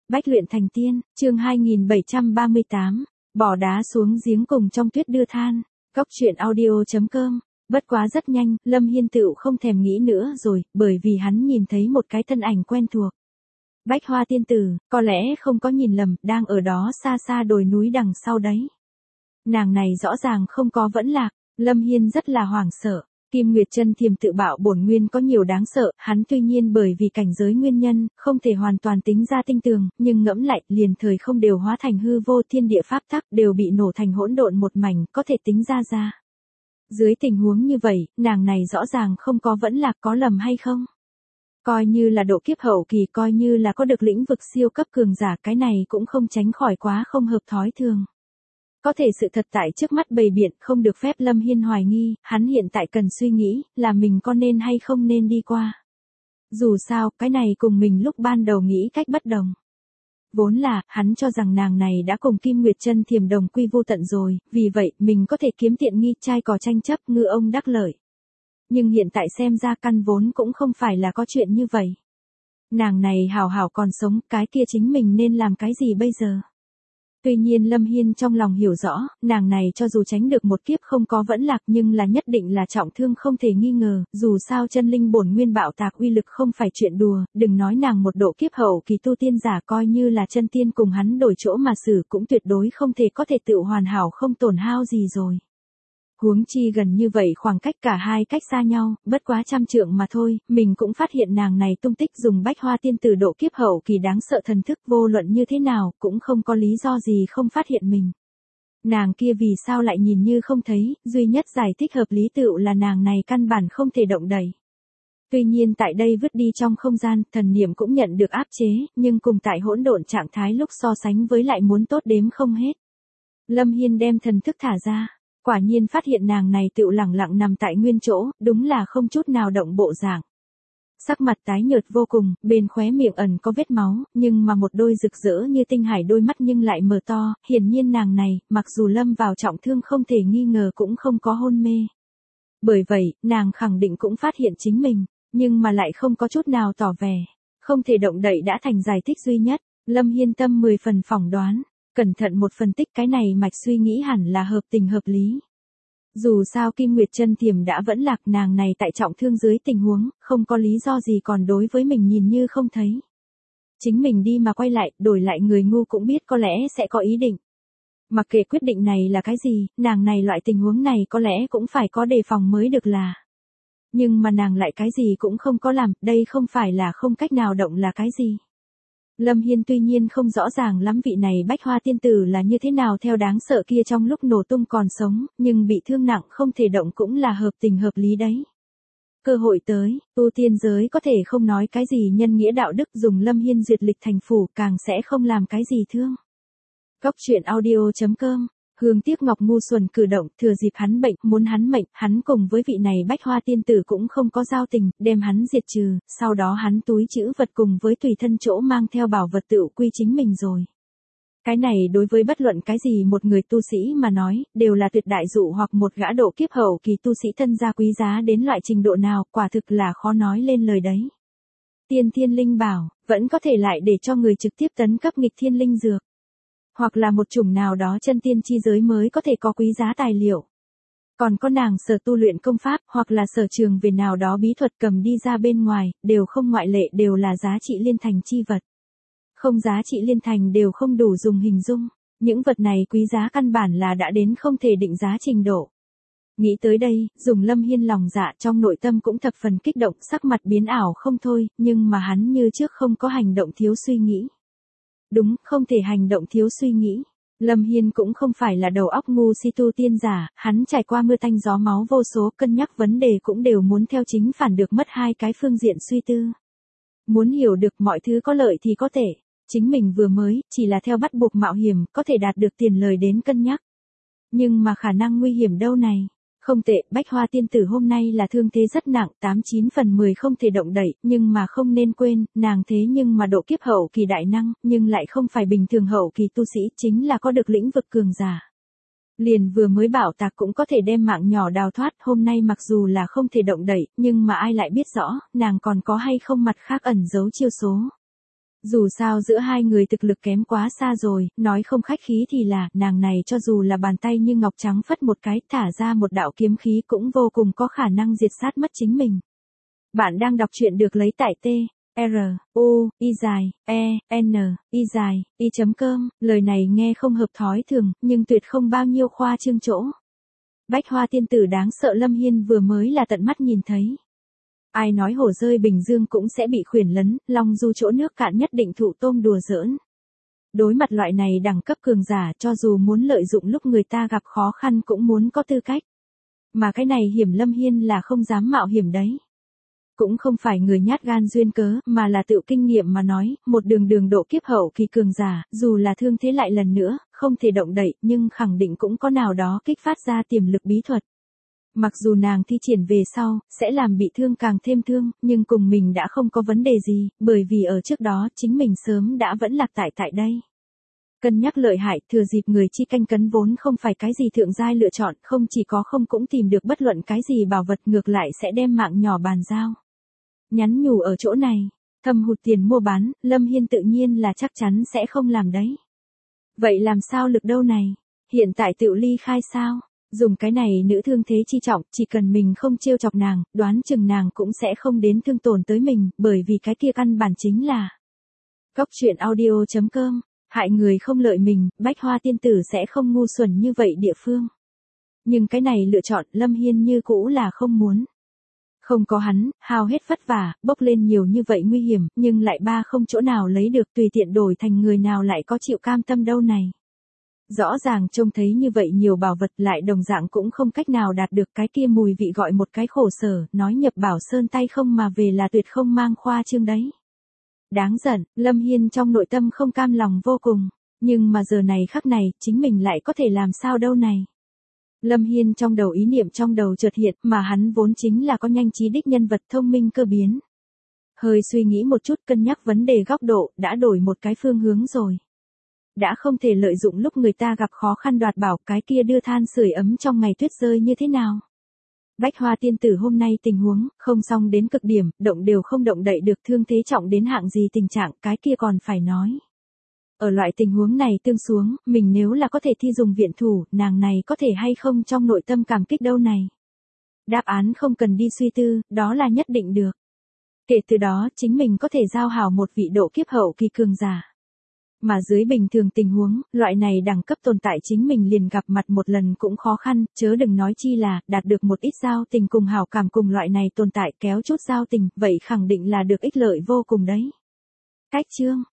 Bách luyện thành tiên, chương 2738, bỏ đá xuống giếng cùng trong tuyết đưa than. Góc truyện audio.com. Bất quá rất nhanh, Lâm Hiên tựu không thèm nghĩ nữa rồi, bởi vì hắn nhìn thấy một cái thân ảnh quen thuộc. Bách Hoa tiên tử, có lẽ không có nhìn lầm, đang ở đó xa xa đồi núi đằng sau đấy. Nàng này rõ ràng không có vẫn lạc, Lâm Hiên rất là hoảng sợ. Kim Nguyệt Chân Thiềm tự bạo bổn nguyên có nhiều đáng sợ, hắn tuy nhiên bởi vì cảnh giới nguyên nhân, không thể hoàn toàn tính ra tinh tường, nhưng ngẫm lại, liền thời không đều hóa thành hư vô, thiên địa pháp tắc đều bị nổ thành hỗn độn một mảnh, có thể tính ra. Dưới tình huống như vậy, nàng này rõ ràng không có vẫn lạc, có lầm hay không? Coi như là độ kiếp hậu kỳ, coi như là có được lĩnh vực siêu cấp cường giả, cái này cũng không tránh khỏi quá không hợp thói thường. Có thể sự thật tại trước mắt bày biện, không được phép Lâm Hiên hoài nghi, hắn hiện tại cần suy nghĩ, là mình có nên hay không nên đi qua. Dù sao, cái này cùng mình lúc ban đầu nghĩ cách bất đồng. Vốn là, hắn cho rằng nàng này đã cùng Kim Nguyệt Chân Thiềm đồng quy vô tận rồi, vì vậy, mình có thể kiếm tiện nghi, trai cò tranh chấp, ngư ông đắc lợi. Nhưng hiện tại xem ra căn vốn cũng không phải là có chuyện như vậy. Nàng này hảo hảo còn sống, cái kia chính mình nên làm cái gì bây giờ? Tuy nhiên Lâm Hiên trong lòng hiểu rõ, nàng này cho dù tránh được một kiếp không có vẫn lạc nhưng là nhất định là trọng thương không thể nghi ngờ, dù sao chân linh bổn nguyên bạo tạc uy lực không phải chuyện đùa, đừng nói nàng một độ kiếp hậu kỳ tu tiên giả coi như là chân tiên cùng hắn đổi chỗ mà xử cũng tuyệt đối không thể có thể tự hoàn hảo không tổn hao gì rồi. Huống chi gần như vậy khoảng cách cả hai cách xa nhau, bất quá trăm trượng mà thôi, mình cũng phát hiện nàng này tung tích dùng Bách Hoa tiên tử độ kiếp hậu kỳ đáng sợ thần thức vô luận như thế nào, cũng không có lý do gì không phát hiện mình. Nàng kia vì sao lại nhìn như không thấy, duy nhất giải thích hợp lý tựu là nàng này căn bản không thể động đậy. Tuy nhiên tại đây vứt đi trong không gian, thần niệm cũng nhận được áp chế, nhưng cùng tại hỗn độn trạng thái lúc so sánh với lại muốn tốt đếm không hết. Lâm Hiên đem thần thức thả ra. Quả nhiên phát hiện nàng này tựu lẳng lặng nằm tại nguyên chỗ, đúng là không chút nào động bộ dạng. Sắc mặt tái nhợt vô cùng, bên khóe miệng ẩn có vết máu, nhưng mà một đôi rực rỡ như tinh hải đôi mắt nhưng lại mở to, hiển nhiên nàng này, mặc dù lâm vào trọng thương không thể nghi ngờ cũng không có hôn mê. Bởi vậy, nàng khẳng định cũng phát hiện chính mình, nhưng mà lại không có chút nào tỏ vẻ. Không thể động đậy đã thành giải thích duy nhất, Lâm Hiên tâm 10 phần phỏng đoán. Cẩn thận một phân tích cái này mạch suy nghĩ hẳn là hợp tình hợp lý. Dù sao Kim Nguyệt Chân Thiềm đã vẫn lạc, nàng này tại trọng thương dưới tình huống, không có lý do gì còn đối với mình nhìn như không thấy. Chính mình đi mà quay lại, đổi lại người ngu cũng biết có lẽ sẽ có ý định. Mặc kệ quyết định này là cái gì, nàng này loại tình huống này có lẽ cũng phải có đề phòng mới được là. Nhưng mà nàng lại cái gì cũng không có làm, đây không phải là không cách nào động là cái gì. Lâm Hiên tuy nhiên không rõ ràng lắm vị này Bách Hoa tiên tử là như thế nào theo đáng sợ kia trong lúc nổ tung còn sống, nhưng bị thương nặng không thể động cũng là hợp tình hợp lý đấy. Cơ hội tới, tu tiên giới có thể không nói cái gì nhân nghĩa đạo đức, dùng Lâm Hiên duyệt lịch thành phủ càng sẽ không làm cái gì thương. Góc truyện audio.com. Hương tiếc Ngọc ngu xuẩn cử động, thừa dịp hắn bệnh, muốn hắn mệnh, hắn cùng với vị này Bách Hoa tiên tử cũng không có giao tình, đem hắn diệt trừ, sau đó hắn túi trữ vật cùng với tùy thân chỗ mang theo bảo vật tự quy chính mình rồi. Cái này đối với bất luận cái gì một người tu sĩ mà nói, đều là tuyệt đại dụ hoặc một gã độ kiếp hậu kỳ tu sĩ thân gia quý giá đến loại trình độ nào, quả thực là khó nói lên lời đấy. Tiên thiên linh bảo, vẫn có thể lại để cho người trực tiếp tấn cấp nghịch thiên linh dược. Hoặc là một chủng nào đó chân tiên chi giới mới có thể có quý giá tài liệu. Còn có nàng sở tu luyện công pháp, hoặc là sở trường về nào đó bí thuật cầm đi ra bên ngoài, đều không ngoại lệ, đều là giá trị liên thành chi vật. Không giá trị liên thành đều không đủ dùng hình dung, những vật này quý giá căn bản là đã đến không thể định giá trình độ. Nghĩ tới đây, dùng Lâm Hiên lòng dạ trong nội tâm cũng thập phần kích động, sắc mặt biến ảo không thôi, nhưng mà hắn như trước không có hành động thiếu suy nghĩ. Đúng, không thể hành động thiếu suy nghĩ. Lâm Hiên cũng không phải là đầu óc ngu si tu tiên giả, hắn trải qua mưa tanh gió máu vô số, cân nhắc vấn đề cũng đều muốn theo chính phản được mất hai cái phương diện suy tư. Muốn hiểu được mọi thứ có lợi thì có thể, chính mình vừa mới, chỉ là theo bắt buộc mạo hiểm, có thể đạt được tiền lời đến cân nhắc. Nhưng mà khả năng nguy hiểm đâu này. Không tệ, Bách Hoa tiên tử hôm nay là thương thế rất nặng, 89 phần 10 không thể động đậy, nhưng mà không nên quên, nàng thế nhưng mà độ kiếp hậu kỳ đại năng, nhưng lại không phải bình thường hậu kỳ tu sĩ, chính là có được lĩnh vực cường giả. Liền vừa mới bảo tạc cũng có thể đem mạng nhỏ đào thoát, hôm nay mặc dù là không thể động đậy, nhưng mà ai lại biết rõ, nàng còn có hay không mặt khác ẩn giấu chiêu số. Dù sao giữa hai người thực lực kém quá xa rồi, nói không khách khí thì là, nàng này cho dù là bàn tay như ngọc trắng phất một cái, thả ra một đạo kiếm khí cũng vô cùng có khả năng diệt sát mất chính mình. Bạn đang đọc truyện được lấy tại T. R. U. I dài, E. N. I dài, I.com, lời này nghe không hợp thói thường, nhưng tuyệt không bao nhiêu khoa trương chỗ. Bách Hoa tiên tử đáng sợ Lâm Hiên vừa mới là tận mắt nhìn thấy. Ai nói hổ rơi Bình Dương cũng sẽ bị khuyển lấn, long du chỗ nước cạn nhất định thụ tôm đùa giỡn. Đối mặt loại này đẳng cấp cường giả cho dù muốn lợi dụng lúc người ta gặp khó khăn cũng muốn có tư cách. Mà cái này hiểm Lâm Hiên là không dám mạo hiểm đấy. Cũng không phải người nhát gan duyên cớ, mà là tự kinh nghiệm mà nói, một đường độ kiếp hậu kỳ cường giả, dù là thương thế lại lần nữa, không thể động đậy, nhưng khẳng định cũng có nào đó kích phát ra tiềm lực bí thuật. Mặc dù nàng thi triển về sau, sẽ làm bị thương càng thêm thương, nhưng cùng mình đã không có vấn đề gì, bởi vì ở trước đó chính mình sớm đã vẫn lạc tại đây. Cân nhắc lợi hại, thừa dịp người chi canh cấn vốn không phải cái gì thượng giai lựa chọn, không chỉ có không cũng tìm được bất luận cái gì bảo vật, ngược lại sẽ đem mạng nhỏ bàn giao. Nhắn nhủ ở chỗ này, thâm hụt tiền mua bán, Lâm Hiên tự nhiên là chắc chắn sẽ không làm đấy. Vậy làm sao lực đâu này? Hiện tại tự ly khai sao? Dùng cái này nữ thương thế chi trọng, chỉ cần mình không trêu chọc nàng, đoán chừng nàng cũng sẽ không đến thương tổn tới mình, bởi vì cái kia căn bản chính là Cóc truyện audio.com, hại người không lợi mình, Bách Hoa tiên tử sẽ không ngu xuẩn như vậy địa phương. Nhưng cái này lựa chọn Lâm Hiên như cũ là không muốn. Không có hắn, hao hết vất vả, bốc lên nhiều như vậy nguy hiểm, nhưng lại không chỗ nào lấy được, tùy tiện đổi thành người nào lại có chịu cam tâm đâu này. Rõ ràng trông thấy như vậy nhiều bảo vật lại đồng dạng cũng không cách nào đạt được, cái kia mùi vị gọi một cái khổ sở, nói nhập bảo sơn tay không mà về là tuyệt không mang khoa trương đấy. Đáng giận, Lâm Hiên trong nội tâm không cam lòng vô cùng, nhưng mà giờ này khắc này, chính mình lại có thể làm sao đâu này. Lâm Hiên trong đầu ý niệm trong đầu chợt hiện, mà hắn vốn chính là có nhanh trí đích nhân vật thông minh cơ biến. Hơi suy nghĩ một chút, cân nhắc vấn đề góc độ, đã đổi một cái phương hướng rồi. Đã không thể lợi dụng lúc người ta gặp khó khăn đoạt bảo, cái kia đưa than sưởi ấm trong ngày tuyết rơi như thế nào. Bách Hoa tiên tử hôm nay tình huống, không xong đến cực điểm, động đều không động đậy được, thương thế trọng đến hạng gì tình trạng, cái kia còn phải nói. Ở loại tình huống này tương xuống, mình nếu là có thể thi dùng viện thủ, nàng này có thể hay không trong nội tâm cảm kích đâu này. Đáp án không cần đi suy tư, đó là nhất định được. Kể từ đó, chính mình có thể giao hảo một vị độ kiếp hậu kỳ cường giả. Mà dưới bình thường tình huống, loại này đẳng cấp tồn tại chính mình liền gặp mặt một lần cũng khó khăn, chớ đừng nói chi là, đạt được một ít giao tình cùng hảo cảm cùng loại này tồn tại, kéo chút giao tình, vậy khẳng định là được ích lợi vô cùng đấy. Cách chương